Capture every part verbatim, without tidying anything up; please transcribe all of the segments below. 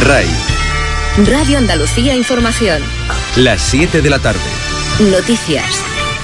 R A I. Radio Andalucía Información. Las siete de la tarde. Noticias.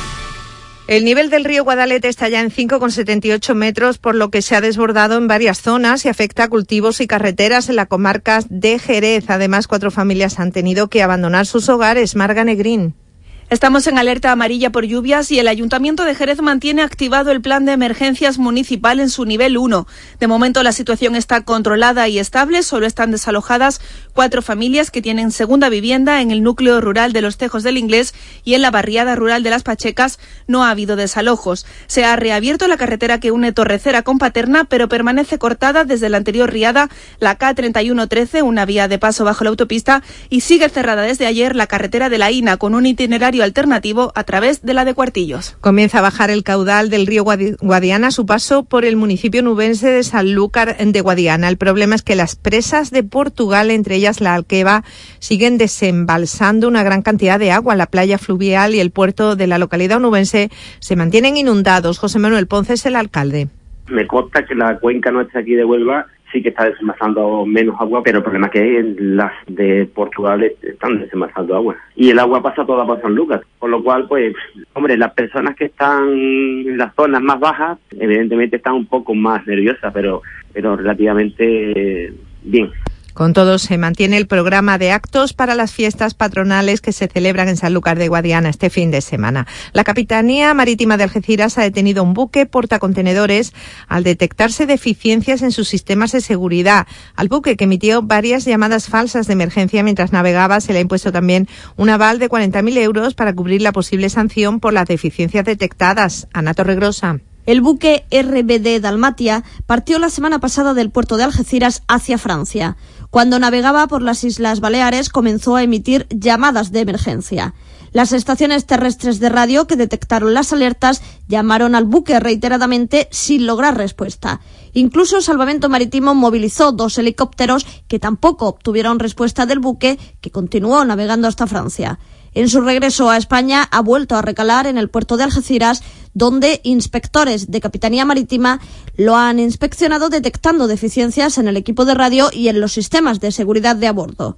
El nivel del río Guadalete está ya en cinco coma setenta y ocho metros, por lo que se ha desbordado en varias zonas y afecta a cultivos y carreteras en la comarca de Jerez. Además, cuatro familias han tenido que abandonar sus hogares. Marga Negrín. Estamos en alerta amarilla por lluvias y el Ayuntamiento de Jerez mantiene activado el plan de emergencias municipal en su nivel uno. De momento la situación está controlada y estable, solo están desalojadas cuatro familias que tienen segunda vivienda en el núcleo rural de los Tejos del Inglés y en la barriada rural de Las Pachecas no ha habido desalojos. Se ha reabierto la carretera que une Torrecera con Paterna, pero permanece cortada desde la anterior riada la K treinta y uno trece, una vía de paso bajo la autopista, y sigue cerrada desde ayer la carretera de la Ina con un itinerario alternativo a través de la de Cuartillos. Comienza a bajar el caudal del río Guadiana a su paso por el municipio nubense de Sanlúcar de Guadiana. El problema es que las presas de Portugal, entre ellas la Alqueva, siguen desembalsando una gran cantidad de agua. La playa fluvial y el puerto de la localidad onubense se mantienen inundados. José Manuel Ponce es el alcalde. Me consta que la cuenca nuestra aquí de Huelva sí que está desembalsando menos agua, pero el problema es que las de Portugal están desembalsando agua. Y el agua pasa toda por San Lucas, con lo cual, pues, hombre, las personas que están en las zonas más bajas, evidentemente están un poco más nerviosas, pero, pero relativamente eh, bien. Con todo, se mantiene el programa de actos para las fiestas patronales que se celebran en Sanlúcar de Guadiana este fin de semana. La Capitanía Marítima de Algeciras ha detenido un buque portacontenedores al detectarse deficiencias en sus sistemas de seguridad. Al buque, que emitió varias llamadas falsas de emergencia mientras navegaba, se le ha impuesto también un aval de cuarenta mil euros para cubrir la posible sanción por las deficiencias detectadas. Ana Torregrosa. El buque R B D Dalmatia partió la semana pasada del puerto de Algeciras hacia Francia. Cuando navegaba por las Islas Baleares comenzó a emitir llamadas de emergencia. Las estaciones terrestres de radio que detectaron las alertas llamaron al buque reiteradamente sin lograr respuesta. Incluso Salvamento Marítimo movilizó dos helicópteros que tampoco obtuvieron respuesta del buque, que continuó navegando hasta Francia. En su regreso a España ha vuelto a recalar en el puerto de Algeciras, donde inspectores de Capitanía Marítima lo han inspeccionado detectando deficiencias en el equipo de radio y en los sistemas de seguridad de a bordo.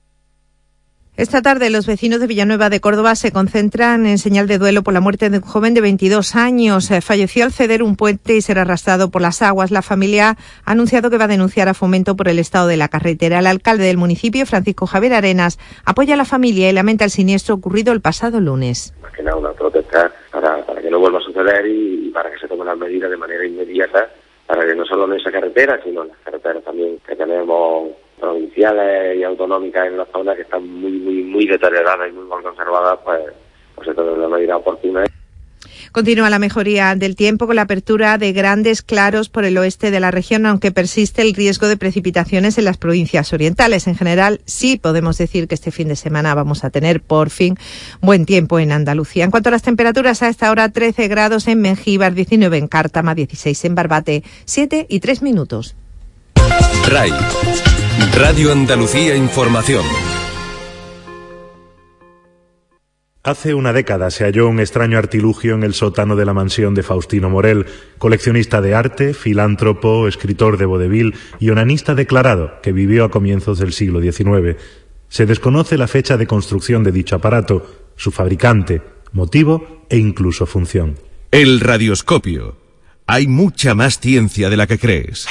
Esta tarde los vecinos de Villanueva de Córdoba se concentran en señal de duelo por la muerte de un joven de veintidós años. Falleció al ceder un puente y ser arrastrado por las aguas. La familia ha anunciado que va a denunciar a Fomento por el estado de la carretera. El alcalde del municipio, Francisco Javier Arenas, apoya a la familia y lamenta el siniestro ocurrido el pasado lunes. Más que nada una protesta para, para que no vuelva a suceder y para que se tomen las medidas de manera inmediata para que no solo en esa carretera, sino en las carreteras también que tenemos provinciales y autonómicas en la zona que están muy muy muy deterioradas y muy mal conservadas, pues, pues se tomen las medidas oportunas. Continúa la mejoría del tiempo con la apertura de grandes claros por el oeste de la región, aunque persiste el riesgo de precipitaciones en las provincias orientales. En general, sí podemos decir que este fin de semana vamos a tener, por fin, buen tiempo en Andalucía. En cuanto a las temperaturas, a esta hora trece grados en Mengíbar, diecinueve en Cártama, dieciséis en Barbate, siete y tres minutos. R A I. Radio Andalucía Información. Hace una década se halló un extraño artilugio en el sótano de la mansión de Faustino Morel, coleccionista de arte, filántropo, escritor de vodevil y onanista declarado, que vivió a comienzos del siglo diecinueve. Se desconoce la fecha de construcción de dicho aparato, su fabricante, motivo e incluso función. El radioscopio. Hay mucha más ciencia de la que crees.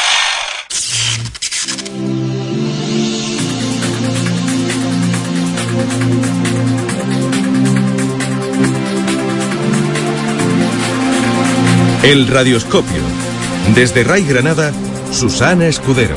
El radioscopio. Desde R A I Granada, Susana Escudero.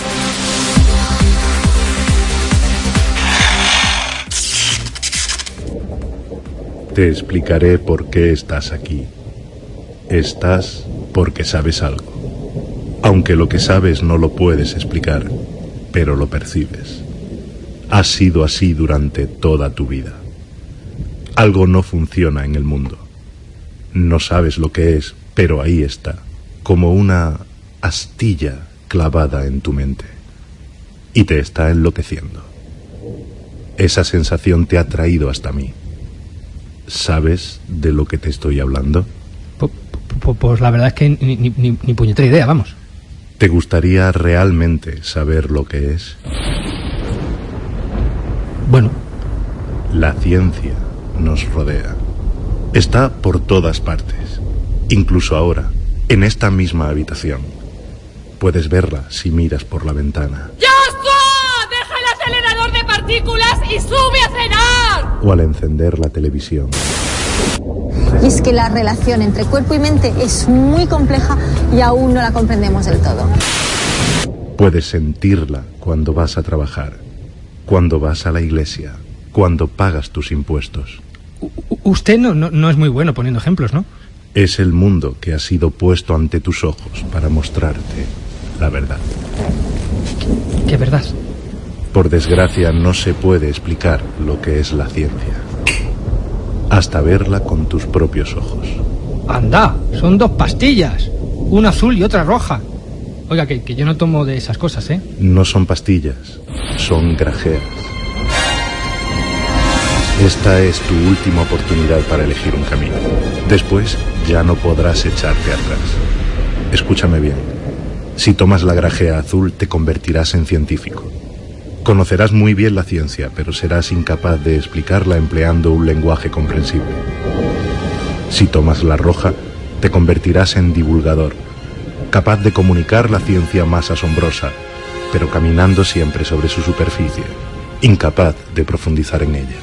Te explicaré por qué estás aquí. Estás porque sabes algo. Aunque lo que sabes no lo puedes explicar, pero lo percibes. Has sido así durante toda tu vida. Algo no funciona en el mundo. No sabes lo que es, pero ahí está, como una astilla clavada en tu mente. Y te está enloqueciendo. Esa sensación te ha traído hasta mí. ¿Sabes de lo que te estoy hablando? Pues, pues, pues la verdad es que ni, ni, ni, ni puñetera idea, vamos. ¿Te gustaría realmente saber lo que es? Bueno. La ciencia nos rodea. Está por todas partes. Incluso ahora, en esta misma habitación. Puedes verla si miras por la ventana. ¡Joshua! ¡Deja el acelerador de partículas y sube a cenar! O al encender la televisión. Y es que la relación entre cuerpo y mente es muy compleja y aún no la comprendemos del todo. Puedes sentirla cuando vas a trabajar, cuando vas a la iglesia, cuando pagas tus impuestos. U- usted no, no, no es muy bueno poniendo ejemplos, ¿no? Es el mundo que ha sido puesto ante tus ojos para mostrarte la verdad. ¿Qué verdad? Por desgracia, no se puede explicar lo que es la ciencia hasta verla con tus propios ojos. Anda, son dos pastillas, una azul y otra roja. Oiga, que, que yo no tomo de esas cosas, ¿eh? No son pastillas, son grajeas. Esta es tu última oportunidad para elegir un camino. Después ya no podrás echarte atrás. Escúchame bien. Si tomas la grajea azul, te convertirás en científico. Conocerás muy bien la ciencia, pero serás incapaz de explicarla empleando un lenguaje comprensible. Si tomas la roja, te convertirás en divulgador, capaz de comunicar la ciencia más asombrosa, pero caminando siempre sobre su superficie, incapaz de profundizar en ella.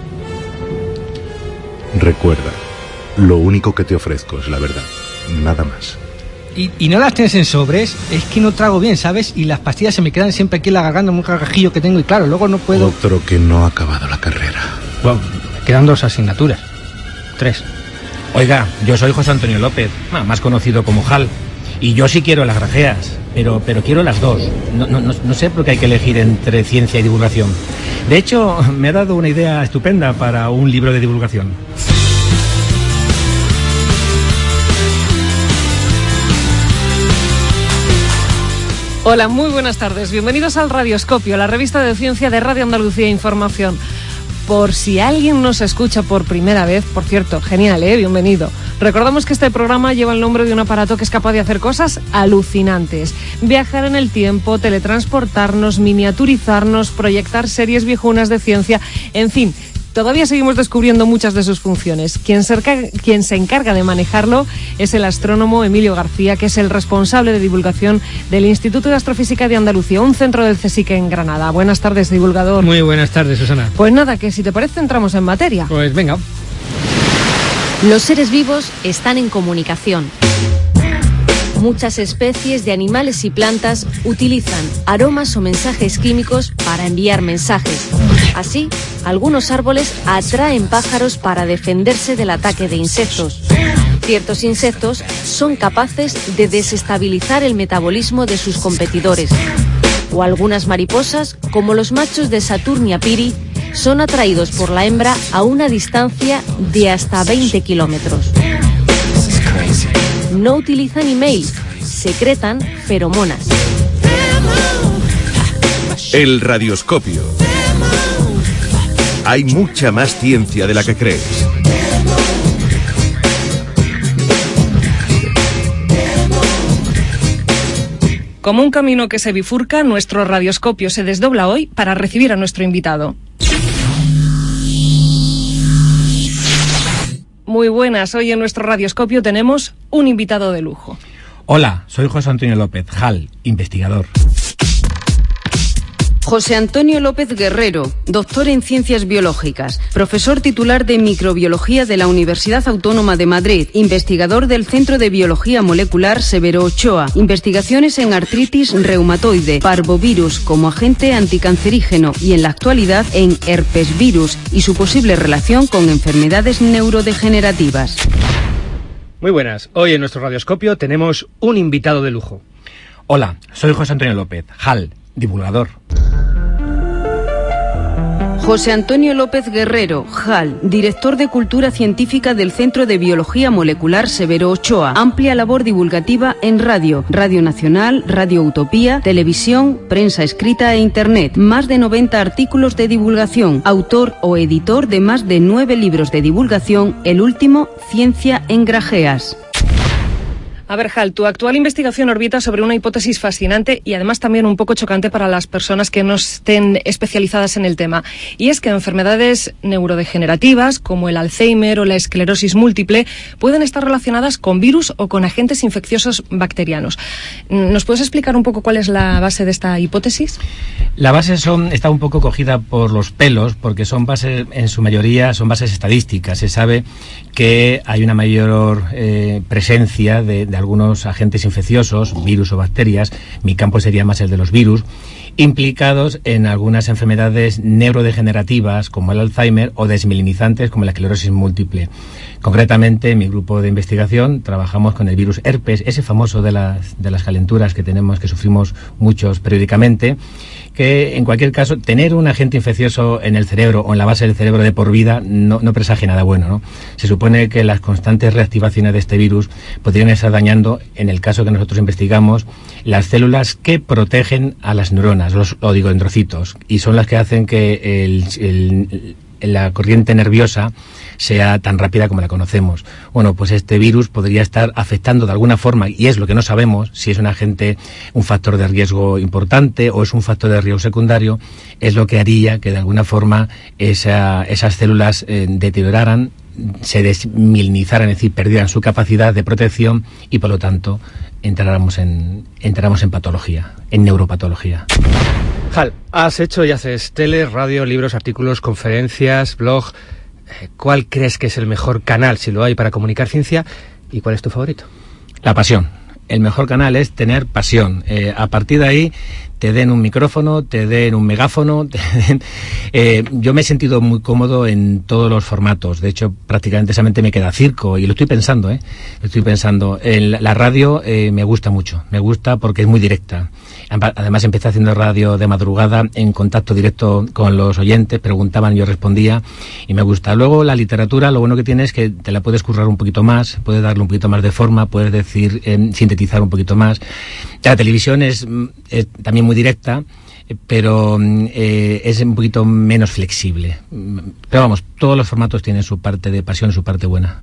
Recuerda, lo único que te ofrezco es la verdad, nada más. ¿Y, y no las tienes en sobres? Es que no trago bien, ¿sabes? Y las pastillas se me quedan siempre aquí en la garganta, un gargajillo que tengo y claro, luego no puedo... Otro que no ha acabado la carrera. Bueno, me quedan dos asignaturas. Tres. Oiga, yo soy José Antonio López, más conocido como Hal. Y yo sí quiero las grajeas, pero, pero quiero las dos. No, no, no sé por qué hay que elegir entre ciencia y divulgación. De hecho, me ha dado una idea estupenda para un libro de divulgación. Hola, muy buenas tardes. Bienvenidos al Radioscopio, la revista de ciencia de Radio Andalucía Información. Por si alguien nos escucha por primera vez, por cierto, genial, ¿eh? Bienvenido. Recordamos que este programa lleva el nombre de un aparato que es capaz de hacer cosas alucinantes. Viajar en el tiempo, teletransportarnos, miniaturizarnos, proyectar series viejunas de ciencia, en fin... Todavía seguimos descubriendo muchas de sus funciones. Quien se, quien se encarga de manejarlo es el astrónomo Emilio García, que es el responsable de divulgación del Instituto de Astrofísica de Andalucía, un centro del CSIC en Granada. Buenas tardes, divulgador. Muy buenas tardes, Susana. Pues nada, que si te parece entramos en materia. Pues venga. Los seres vivos están en comunicación. Muchas especies de animales y plantas utilizan aromas o mensajes químicos para enviar mensajes. Así, algunos árboles atraen pájaros para defenderse del ataque de insectos. Ciertos insectos son capaces de desestabilizar el metabolismo de sus competidores. O algunas mariposas, como los machos de Saturnia piri, son atraídos por la hembra a una distancia de hasta veinte kilómetros. No utilizan email, secretan feromonas. El Radioscopio. Hay mucha más ciencia de la que crees. Como un camino que se bifurca, nuestro Radioscopio se desdobla hoy para recibir a nuestro invitado. Muy buenas, hoy en nuestro Radioscopio tenemos un invitado de lujo. Hola, soy José Antonio López, Hal, investigador. José Antonio López Guerrero, doctor en Ciencias Biológicas, profesor titular de Microbiología de la Universidad Autónoma de Madrid, investigador del Centro de Biología Molecular Severo Ochoa, investigaciones en artritis reumatoide, parvovirus como agente anticancerígeno y en la actualidad en herpesvirus y su posible relación con enfermedades neurodegenerativas. Muy buenas, hoy en nuestro Radioscopio tenemos un invitado de lujo. Hola, soy José Antonio López, Hal, divulgador. José Antonio López Guerrero, Hal, director de Cultura Científica del Centro de Biología Molecular Severo Ochoa. Amplia labor divulgativa en radio, Radio Nacional, Radio Utopía, televisión, prensa escrita e internet. Más de noventa artículos de divulgación. Autor o editor de más de nueve libros de divulgación, el último, Ciencia en Grajeas. A ver, Hal, tu actual investigación orbita sobre una hipótesis fascinante y además también un poco chocante para las personas que no estén especializadas en el tema. Y es que enfermedades neurodegenerativas como el Alzheimer o la esclerosis múltiple pueden estar relacionadas con virus o con agentes infecciosos bacterianos. ¿Nos puedes explicar un poco cuál es la base de esta hipótesis? La base son, está un poco cogida por los pelos porque son bases, en su mayoría, son bases estadísticas. Se sabe que hay una mayor eh, presencia de, de algunos agentes infecciosos, virus o bacterias, mi campo sería más el de los virus, implicados en algunas enfermedades neurodegenerativas como el Alzheimer o desmielinizantes como la esclerosis múltiple. Concretamente, en mi grupo de investigación trabajamos con el virus herpes, ese famoso de las, de las calenturas que tenemos, que sufrimos muchos periódicamente, que en cualquier caso, tener un agente infeccioso en el cerebro o en la base del cerebro de por vida no, no presagia nada bueno, ¿no? Se supone que las constantes reactivaciones de este virus podrían estar dañando, en el caso que nosotros investigamos, las células que protegen a las neuronas, los oligodendrocitos, y son las que hacen que el, el, la corriente nerviosa sea tan rápida como la conocemos. Bueno, pues este virus podría estar afectando de alguna forma, y es lo que no sabemos, si es un agente, un factor de riesgo importante o es un factor de riesgo secundario, es lo que haría que de alguna forma esa, esas células eh, deterioraran, se desmielinizaran, es decir, perdieran su capacidad de protección y por lo tanto entráramos en, entráramos en patología, en neuropatología. Hal, has hecho y haces tele, radio, libros, artículos, conferencias, blog. ¿Cuál crees que es el mejor canal, si lo hay, para comunicar ciencia? ¿Y cuál es tu favorito? La pasión. El mejor canal es tener pasión. Eh, a partir de ahí, te den un micrófono, te den un megáfono. Te den, eh, yo me he sentido muy cómodo en todos los formatos. De hecho, prácticamente solamente me queda circo, y lo estoy pensando, ¿eh? Lo estoy pensando. En la radio eh, me gusta mucho. Me gusta porque es muy directa. Además, empecé haciendo radio de madrugada, en contacto directo con los oyentes, preguntaban, yo respondía, y me gusta. Luego, la literatura, lo bueno que tiene es que te la puedes currar un poquito más, puedes darle un poquito más de forma, puedes decir, eh, sintetizar un poquito más. La televisión es, es también muy directa, pero eh, es un poquito menos flexible. Pero vamos, todos los formatos tienen su parte de pasión y su parte buena.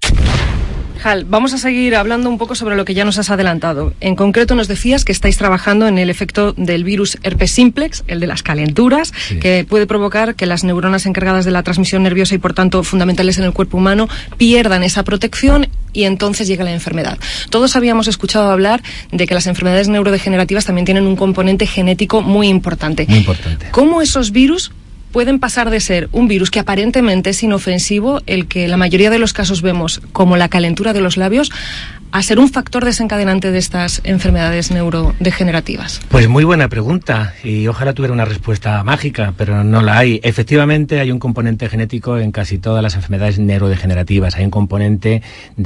Hal, vamos a seguir hablando un poco sobre lo que ya nos has adelantado. En concreto nos decías que estáis trabajando en el efecto del virus herpes simplex, el de las calenturas, sí, que puede provocar que las neuronas encargadas de la transmisión nerviosa y por tanto fundamentales en el cuerpo humano pierdan esa protección y entonces llega la enfermedad. Todos habíamos escuchado hablar de que las enfermedades neurodegenerativas también tienen un componente genético muy importante. Muy importante. ¿Cómo esos virus pueden pasar de ser un virus que aparentemente es inofensivo, el que la mayoría de los casos vemos como la calentura de los labios, a ser un factor desencadenante de estas enfermedades neurodegenerativas? Pues muy buena pregunta, y ojalá tuviera una respuesta mágica, pero no la hay. Efectivamente hay un componente genético en casi todas las enfermedades neurodegenerativas, hay un componente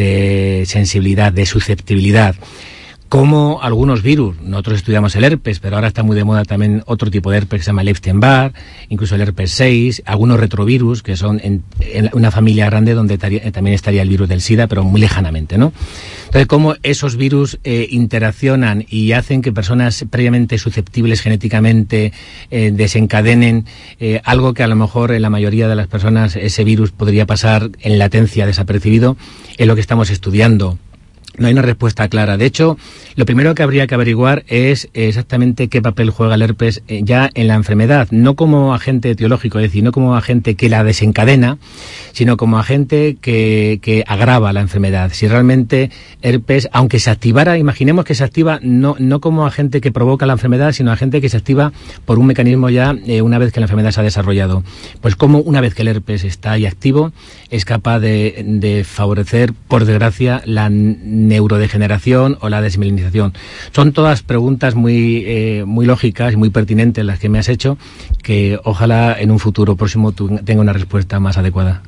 de sensibilidad, de susceptibilidad. Como algunos virus, nosotros estudiamos el herpes, pero ahora está muy de moda también otro tipo de herpes que se llama el Epstein-Barr, incluso el herpes seis, algunos retrovirus que son en, en una familia grande donde taría, también estaría el virus del SIDA, pero muy lejanamente, ¿no? Entonces, cómo esos virus eh, interaccionan y hacen que personas previamente susceptibles genéticamente eh, desencadenen eh, algo que a lo mejor en la mayoría de las personas ese virus podría pasar en latencia desapercibido, es lo que estamos estudiando. No hay una respuesta clara. De hecho, lo primero que habría que averiguar es exactamente qué papel juega el herpes ya en la enfermedad, no como agente etiológico, es decir, no como agente que la desencadena, sino como agente que, que agrava la enfermedad. Si realmente herpes, aunque se activara, imaginemos que se activa no, no como agente que provoca la enfermedad, sino agente que se activa por un mecanismo ya eh, una vez que la enfermedad se ha desarrollado. Pues como una vez que el herpes está ahí activo, es capaz de, de favorecer, por desgracia, la neurodegeneración o la desmielinización. Son todas preguntas muy eh, muy lógicas y muy pertinentes las que me has hecho, que ojalá en un futuro próximo tu, tenga una respuesta más adecuada.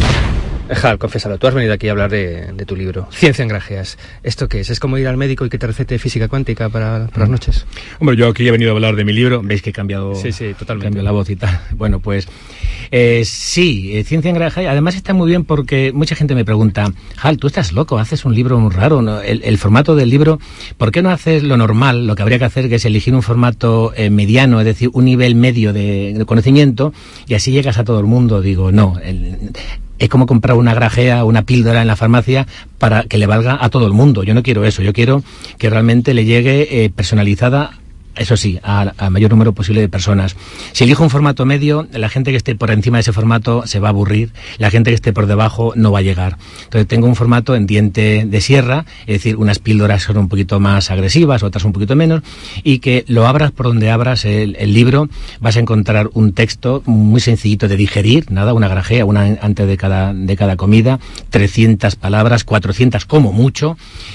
Hal, confiésalo, tú has venido aquí a hablar de, de tu libro, Ciencia en Granjeas. ¿Esto qué es? ¿Es como ir al médico y que te recete física cuántica para, para las noches? Hombre, yo aquí he venido a hablar de mi libro, veis que he cambiado, sí, sí, totalmente. Cambio la voz y tal. Bueno, pues eh, sí, eh, Ciencia en Granjeas, además está muy bien porque mucha gente me pregunta, Hal, tú estás loco, haces un libro muy raro, ¿no? el, el formato del libro, ¿por qué no haces lo normal? Lo que habría que hacer que es elegir un formato eh, mediano, es decir, un nivel medio de, de conocimiento, y así llegas a todo el mundo. Digo, no, el, es como comprar una grajea, una píldora en la farmacia para que le valga a todo el mundo. Yo no quiero eso, yo quiero que realmente le llegue eh, personalizada, eso sí, al mayor número posible de personas. Si elijo un formato medio, la gente que esté por encima de ese formato se va a aburrir, la gente que esté por debajo no va a llegar. Entonces tengo un formato en diente de sierra, es decir, unas píldoras son un poquito más agresivas, otras un poquito menos, y que lo abras por donde abras el, el libro, vas a encontrar un texto muy sencillito de digerir, nada, una grajea, una antes de cada, de cada comida, trescientas palabras, cuatrocientas como mucho,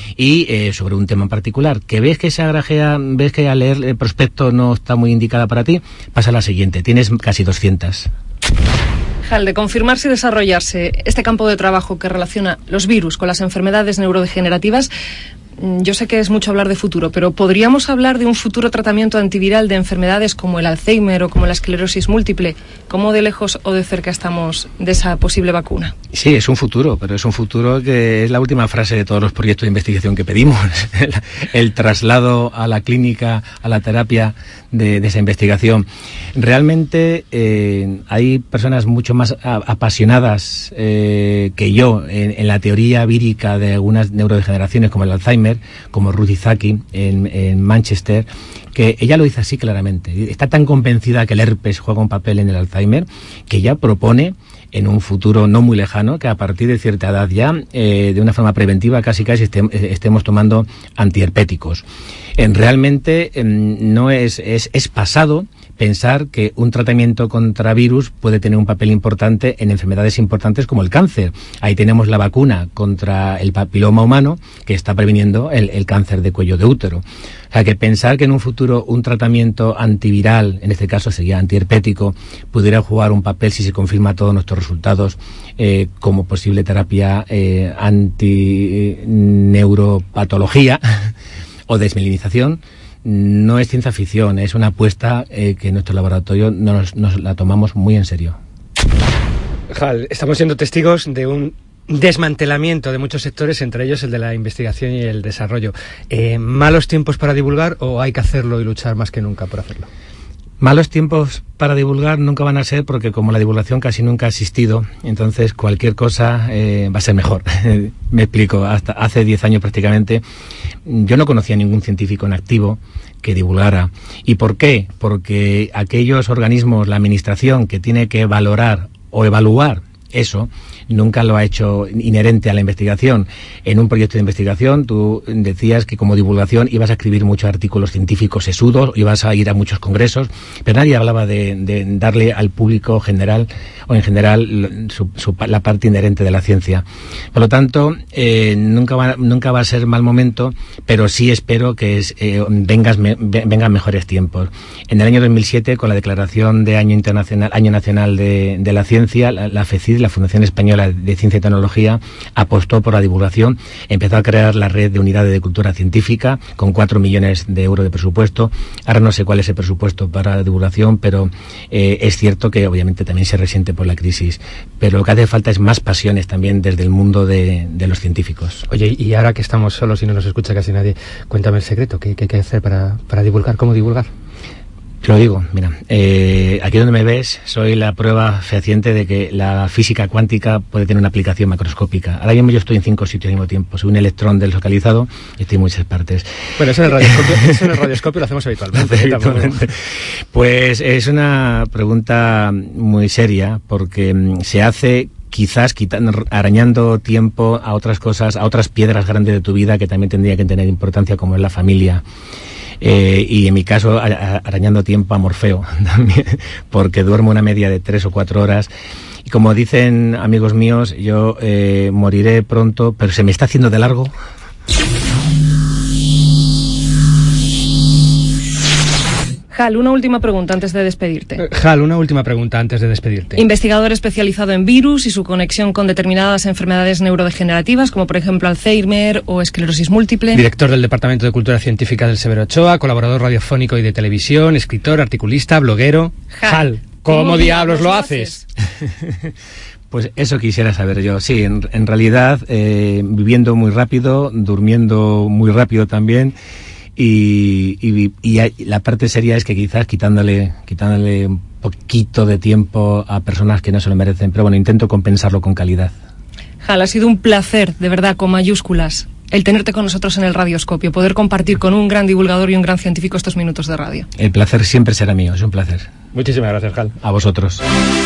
y eh, sobre un tema en particular. Que ves que esa grajea, ves que al leer el prospecto no está muy indicada para ti, pasa a la siguiente, tienes casi doscientas. Hal, de confirmarse y desarrollarse este campo de trabajo que relaciona los virus con las enfermedades neurodegenerativas, yo sé que es mucho hablar de futuro, pero ¿podríamos hablar de un futuro tratamiento antiviral de enfermedades como el Alzheimer o como la esclerosis múltiple? ¿Cómo de lejos o de cerca estamos de esa posible vacuna? Sí, es un futuro, pero es un futuro que es la última frase de todos los proyectos de investigación que pedimos. El, el traslado a la clínica, a la terapia de, de esa investigación. Realmente eh, hay personas mucho más a, apasionadas eh, que yo en, en la teoría vírica de algunas neurodegeneraciones como el Alzheimer, como Ruth Izaki en, en Manchester, que ella lo dice así claramente. Está tan convencida que el herpes juega un papel en el Alzheimer que ella propone en un futuro no muy lejano que a partir de cierta edad ya, eh, de una forma preventiva, casi casi estem, estemos tomando antiherpéticos. En, realmente eh, no es, es, es pasado pensar que un tratamiento contra virus puede tener un papel importante en enfermedades importantes como el cáncer. Ahí tenemos la vacuna contra el papiloma humano que está previniendo el, el cáncer de cuello de útero. O sea, que pensar que en un futuro un tratamiento antiviral, en este caso sería antiherpético, pudiera jugar un papel si se confirma todos nuestros resultados eh, como posible terapia eh, antineuropatología o desmelinización, no es ciencia ficción, es una apuesta eh, que en nuestro laboratorio nos, nos la tomamos muy en serio. Hal, estamos siendo testigos de un desmantelamiento de muchos sectores, entre ellos el de la investigación y el desarrollo. Eh, ¿Malos tiempos para divulgar o hay que hacerlo y luchar más que nunca por hacerlo? Malos tiempos para divulgar nunca van a ser, porque como la divulgación casi nunca ha existido, entonces cualquier cosa eh, va a ser mejor. Me explico, hasta hace diez años prácticamente yo no conocía ningún científico en activo que divulgara. ¿Y por qué? Porque aquellos organismos, la administración que tiene que valorar o evaluar eso, nunca lo ha hecho inherente a la investigación. En un proyecto de investigación tú decías que como divulgación ibas a escribir muchos artículos científicos sesudos, ibas a ir a muchos congresos, pero nadie hablaba de, de darle al público general o en general su, su, la parte inherente de la ciencia. Por lo tanto, eh, nunca, va, nunca va a ser mal momento, pero sí espero que es, eh, vengas, me, vengan mejores tiempos. En el año dos mil siete, con la declaración de Año Internacional, Año Nacional de, de la Ciencia, la, la FECID, la Fundación Española de Ciencia y Tecnología, apostó por la divulgación, empezó a crear la red de unidades de cultura científica con cuatro millones de euros de presupuesto. Ahora no sé cuál es el presupuesto para la divulgación, pero eh, es cierto que obviamente también se resiente por la crisis. Pero lo que hace falta es más pasiones también desde el mundo de, de los científicos. Oye, y ahora que estamos solos y no nos escucha casi nadie, cuéntame el secreto, ¿qué, qué hay que hacer para, para divulgar? ¿Cómo divulgar? Te lo digo, mira, eh, aquí donde me ves soy la prueba fehaciente de que la física cuántica puede tener una aplicación macroscópica. Ahora mismo yo estoy en cinco sitios al mismo tiempo. Soy un electrón deslocalizado y estoy en muchas partes. Bueno, eso en el radioscopio, eso en el radioscopio lo hacemos habitualmente. habitualmente. Pues es una pregunta muy seria porque se hace quizás quitando, arañando tiempo a otras cosas, a otras piedras grandes de tu vida que también tendría que tener importancia, como es la familia. Eh, y en mi caso arañando tiempo a Morfeo también, porque duermo una media de tres o cuatro horas y como dicen amigos míos, yo eh, moriré pronto, pero se me está haciendo de largo. Hal, una última pregunta antes de despedirte. Hal, una última pregunta antes de despedirte. Investigador especializado en virus y su conexión con determinadas enfermedades neurodegenerativas, como por ejemplo Alzheimer o esclerosis múltiple. Director del Departamento de Cultura Científica del Severo Ochoa, colaborador radiofónico y de televisión, escritor, articulista, bloguero. Hal, Hal ¿cómo, ¿cómo diablos lo haces? Pues eso quisiera saber yo. Sí, en, en realidad, eh, viviendo muy rápido, durmiendo muy rápido también. Y, y, y la parte seria es que quizás quitándole, quitándole un poquito de tiempo a personas que no se lo merecen, pero bueno, intento compensarlo con calidad. Hal, ha sido un placer, de verdad, con mayúsculas, el tenerte con nosotros en el Radioscopio, poder compartir con un gran divulgador y un gran científico estos minutos de radio. El placer siempre será mío, es un placer. Muchísimas gracias, Hal. A vosotros.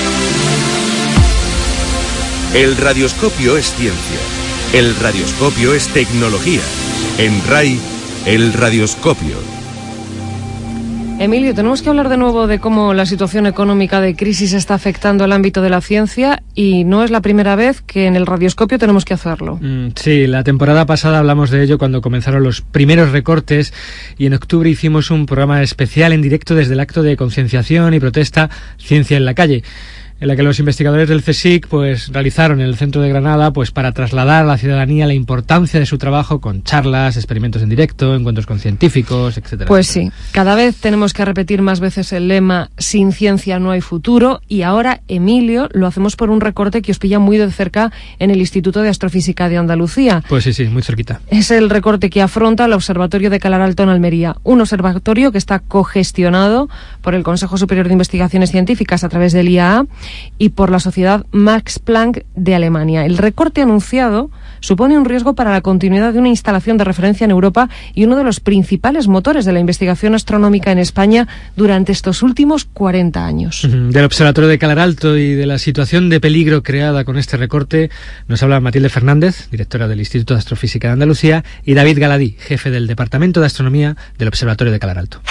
El Radioscopio es ciencia. El Radioscopio es tecnología. En RAI, el Radioscopio. Emilio, tenemos que hablar de nuevo de cómo la situación económica de crisis está afectando el ámbito de la ciencia, y no es la primera vez que en el Radioscopio tenemos que hacerlo. Mm, sí, la temporada pasada hablamos de ello cuando comenzaron los primeros recortes, y en octubre hicimos un programa especial en directo desde el acto de concienciación y protesta Ciencia en la Calle, en la que los investigadores del CSIC pues realizaron en el centro de Granada pues para trasladar a la ciudadanía la importancia de su trabajo con charlas, experimentos en directo, encuentros con científicos, etcétera. Pues sí, cada vez tenemos que repetir más veces el lema "sin ciencia no hay futuro", y ahora, Emilio, lo hacemos por un recorte que os pilla muy de cerca en el Instituto de Astrofísica de Andalucía. Pues sí, sí, muy cerquita. Es el recorte que afronta el Observatorio de Calar Alto en Almería, un observatorio que está cogestionado por el Consejo Superior de Investigaciones Científicas a través del I A A y por la Sociedad Max Planck de Alemania. El recorte anunciado supone un riesgo para la continuidad de una instalación de referencia en Europa y uno de los principales motores de la investigación astronómica en España durante estos últimos cuarenta años. Uh-huh. Del Observatorio de Calar Alto y de la situación de peligro creada con este recorte nos habla Matilde Fernández, directora del Instituto de Astrofísica de Andalucía, y David Galadí, jefe del Departamento de Astronomía del Observatorio de Calar Alto.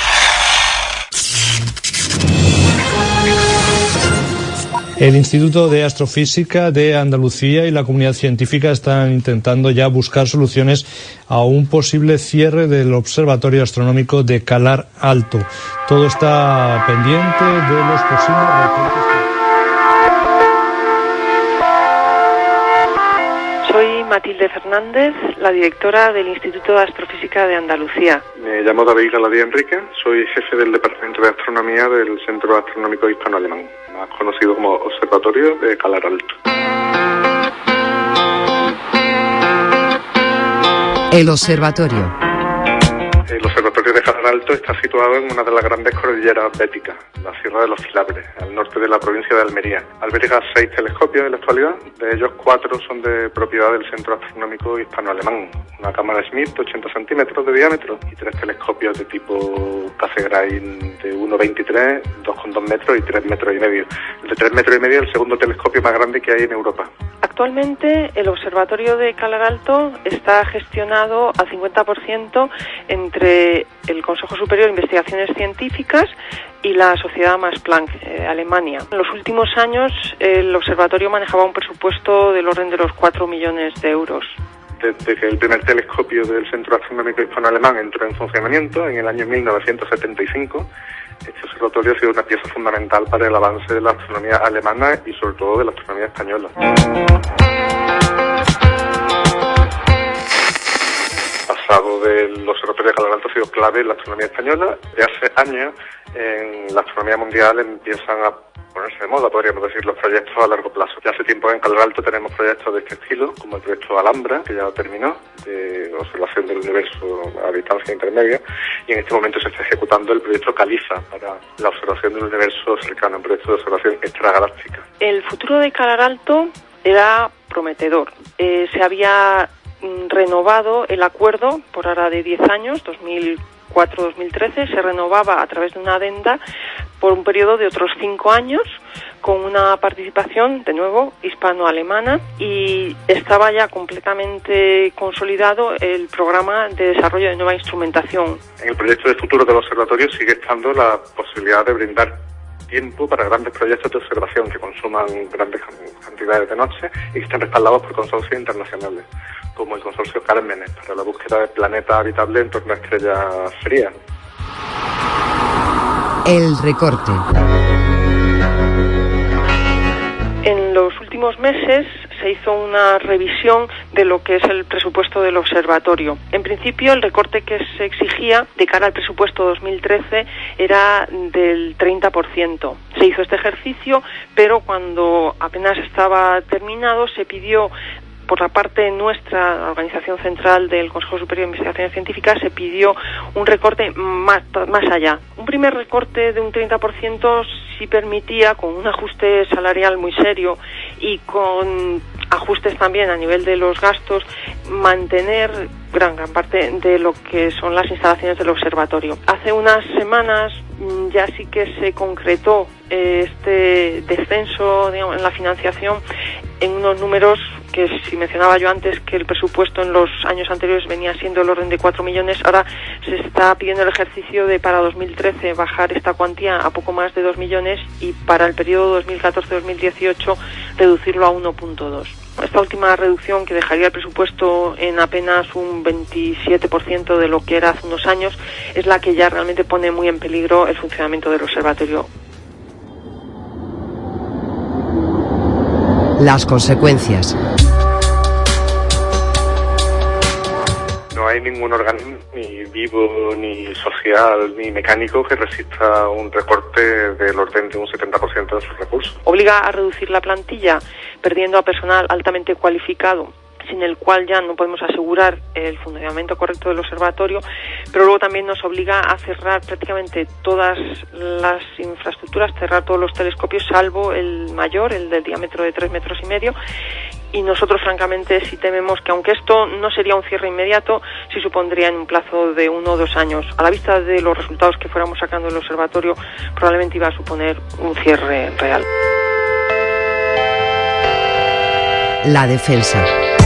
El Instituto de Astrofísica de Andalucía y la comunidad científica están intentando ya buscar soluciones a un posible cierre del Observatorio Astronómico de Calar Alto. Todo está pendiente de los posibles recortes. Soy Matilde Fernández, la directora del Instituto de Astrofísica de Andalucía. Me llamo David Galadí Enrique, soy jefe del Departamento de Astronomía del Centro Astronómico Hispano-Alemán, más conocido como Observatorio de Calar Alto. El observatorio. El Observatorio de Calar Alto está situado en una de las grandes cordilleras béticas, la Sierra de los Filabres, al norte de la provincia de Almería. Alberga seis telescopios en la actualidad, de ellos cuatro son de propiedad del Centro Astronómico Hispano-Alemán, una cámara Schmidt de ochenta centímetros de diámetro y tres telescopios de tipo Cassegrain de uno coma veintitrés, dos coma dos metros y tres metros y medio. El de tres metros y medio es el segundo telescopio más grande que hay en Europa. Actualmente el Observatorio de Calar Alto está gestionado al cincuenta por ciento entre el Consejo Superior de Investigaciones Científicas y la Sociedad Max Planck de Alemania. En los últimos años el observatorio manejaba un presupuesto del orden de los cuatro millones de euros. Desde que el primer telescopio del Centro Astronómico Hispano-Alemán entró en funcionamiento en el año mil novecientos setenta y cinco, este observatorio ha sido una pieza fundamental para el avance de la astronomía alemana y sobre todo de la astronomía española. El pasado del Observatorio de Calar Alto ha sido clave en la astronomía española. De hace años en la astronomía mundial empiezan a ponerse de moda, podríamos decir, los proyectos a largo plazo. Ya hace tiempo en Calar Alto tenemos proyectos de este estilo, como el proyecto Alhambra, que ya terminó, de observación del universo a distancia intermedia, y en este momento se está ejecutando el proyecto Caliza para la observación del universo cercano, un proyecto de observación extragaláctica. El futuro de Calar Alto era prometedor. Eh, se había mm, renovado el acuerdo por ahora de diez años, dos mil cuatro a dos mil trece, se renovaba a través de una adenda por un periodo de otros cinco años, con una participación, de nuevo, hispano-alemana, y estaba ya completamente consolidado el programa de desarrollo de nueva instrumentación. En el proyecto de futuro del observatorio sigue estando la posibilidad de brindar tiempo para grandes proyectos de observación que consuman grandes cantidades de noche y que estén respaldados por consorcios internacionales, como el consorcio Cármenes, para la búsqueda de planetas habitables en torno a estrellas frías. El recorte. En los últimos meses se hizo una revisión de lo que es el presupuesto del observatorio. En principio, el recorte que se exigía de cara al presupuesto dos mil trece era del treinta por ciento. Se hizo este ejercicio, pero cuando apenas estaba terminado se pidió por la parte nuestra, la Organización Central del Consejo Superior de Investigaciones Científicas, se pidió un recorte más, más allá. Un primer recorte de un treinta por ciento sí permitía, con un ajuste salarial muy serio y con ajustes también a nivel de los gastos, mantener gran, gran parte de lo que son las instalaciones del observatorio. Hace unas semanas ya sí que se concretó eh, este descenso, digamos, en la financiación en unos números que, si mencionaba yo antes que el presupuesto en los años anteriores venía siendo el orden de cuatro millones, ahora se está pidiendo el ejercicio de para dos mil trece bajar esta cuantía a poco más de dos millones y para el periodo dos mil catorce dos mil dieciocho reducirlo a uno punto dos. Esta última reducción, que dejaría el presupuesto en apenas un veintisiete por ciento de lo que era hace unos años, es la que ya realmente pone muy en peligro el funcionamiento del observatorio. Las consecuencias. No hay ningún organismo, ni vivo, ni social, ni mecánico, que resista un recorte del orden de un setenta por ciento de sus recursos. Obliga a reducir la plantilla, perdiendo a personal altamente cualificado, sin el cual ya no podemos asegurar el funcionamiento correcto del observatorio, pero luego también nos obliga a cerrar prácticamente todas las infraestructuras, cerrar todos los telescopios, salvo el mayor, el del diámetro de tres metros y medio. Y nosotros, francamente, sí tememos que, aunque esto no sería un cierre inmediato, sí supondría en un plazo de uno o dos años. A la vista de los resultados que fuéramos sacando del observatorio, probablemente iba a suponer un cierre real. La defensa.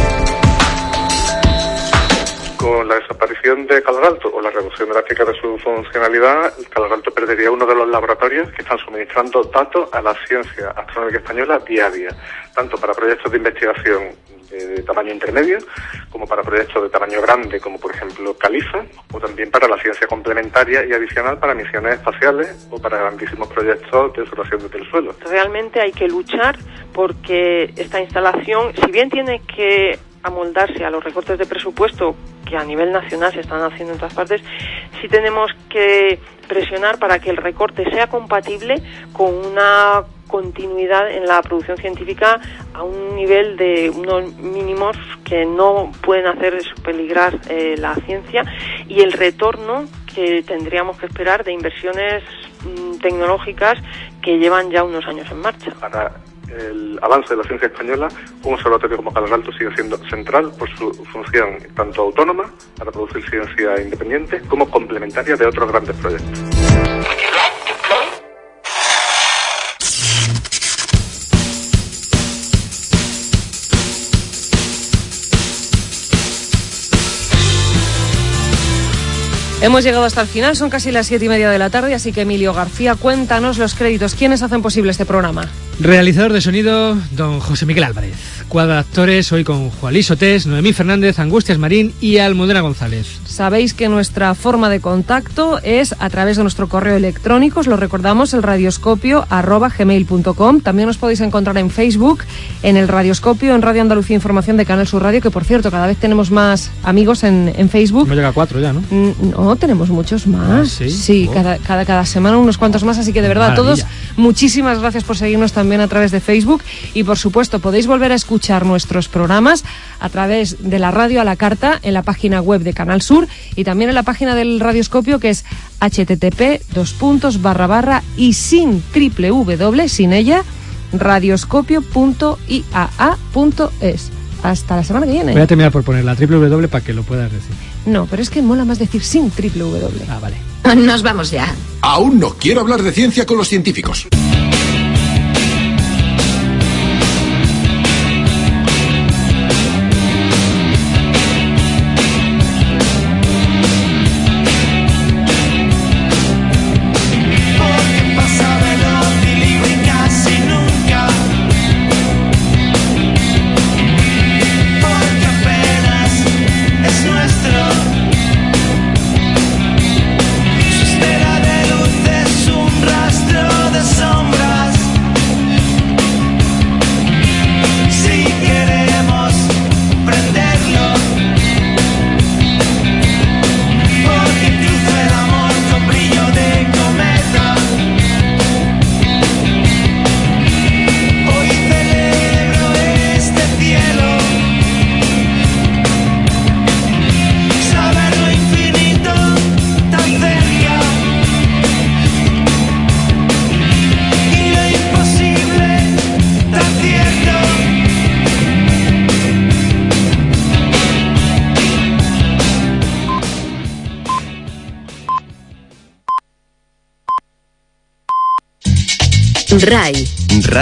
Con la desaparición de Calar Alto o la reducción drástica de su funcionalidad, Calar Alto perdería uno de los laboratorios que están suministrando datos a la ciencia astronómica española día a día, tanto para proyectos de investigación de tamaño intermedio, como para proyectos de tamaño grande, como por ejemplo CALIFA, o también para la ciencia complementaria y adicional para misiones espaciales o para grandísimos proyectos de observación desde el suelo. Realmente hay que luchar porque esta instalación, si bien tiene que amoldarse a los recortes de presupuesto que a nivel nacional se están haciendo en todas partes, sí tenemos que presionar para que el recorte sea compatible con una continuidad en la producción científica a un nivel de unos mínimos que no pueden hacer peligrar eh, la ciencia y el retorno que tendríamos que esperar de inversiones mm, tecnológicas que llevan ya unos años en marcha. Para el avance de la ciencia española, un observatorio como Calar Alto sigue siendo central por su función tanto autónoma para producir ciencia independiente como complementaria de otros grandes proyectos. Hemos llegado hasta el final, son casi las siete y media de la tarde, así que Emilio García, cuéntanos los créditos. ¿Quiénes hacen posible este programa? Realizador de sonido, don José Miguel Álvarez. Cuadra de actores, hoy con Juan Luis Sotés, Noemí Fernández, Angustias Marín y Almudena González. Sabéis que nuestra forma de contacto es a través de nuestro correo electrónico, os lo recordamos, el radioscopio arroba gmail punto com. También os podéis encontrar en Facebook, en el Radioscopio, en Radio Andalucía Información de Canal Sur Radio, que por cierto, cada vez tenemos más amigos en, en Facebook. No llega a cuatro ya, ¿no? No, tenemos muchos más. Ah, sí, sí oh. cada, cada, cada semana unos cuantos más, así que de verdad, a todos, muchísimas gracias por seguirnos también a través de Facebook y por supuesto podéis volver a escuchar nuestros programas a través de la radio a la carta en la página web de Canal Sur y también en la página del Radioscopio, que es http dos puntos barra barra y sin triple w, sin ella, radioscopio punto i a a punto es. Hasta la semana que viene. Voy a terminar por poner la triple w para que lo puedas decir. No, pero es que mola más decir sin triple w. Ah, vale. Nos vamos ya. Aún no quiero hablar de ciencia con los científicos. Su estela de luz es un rastro de sombras. RAI. RAI.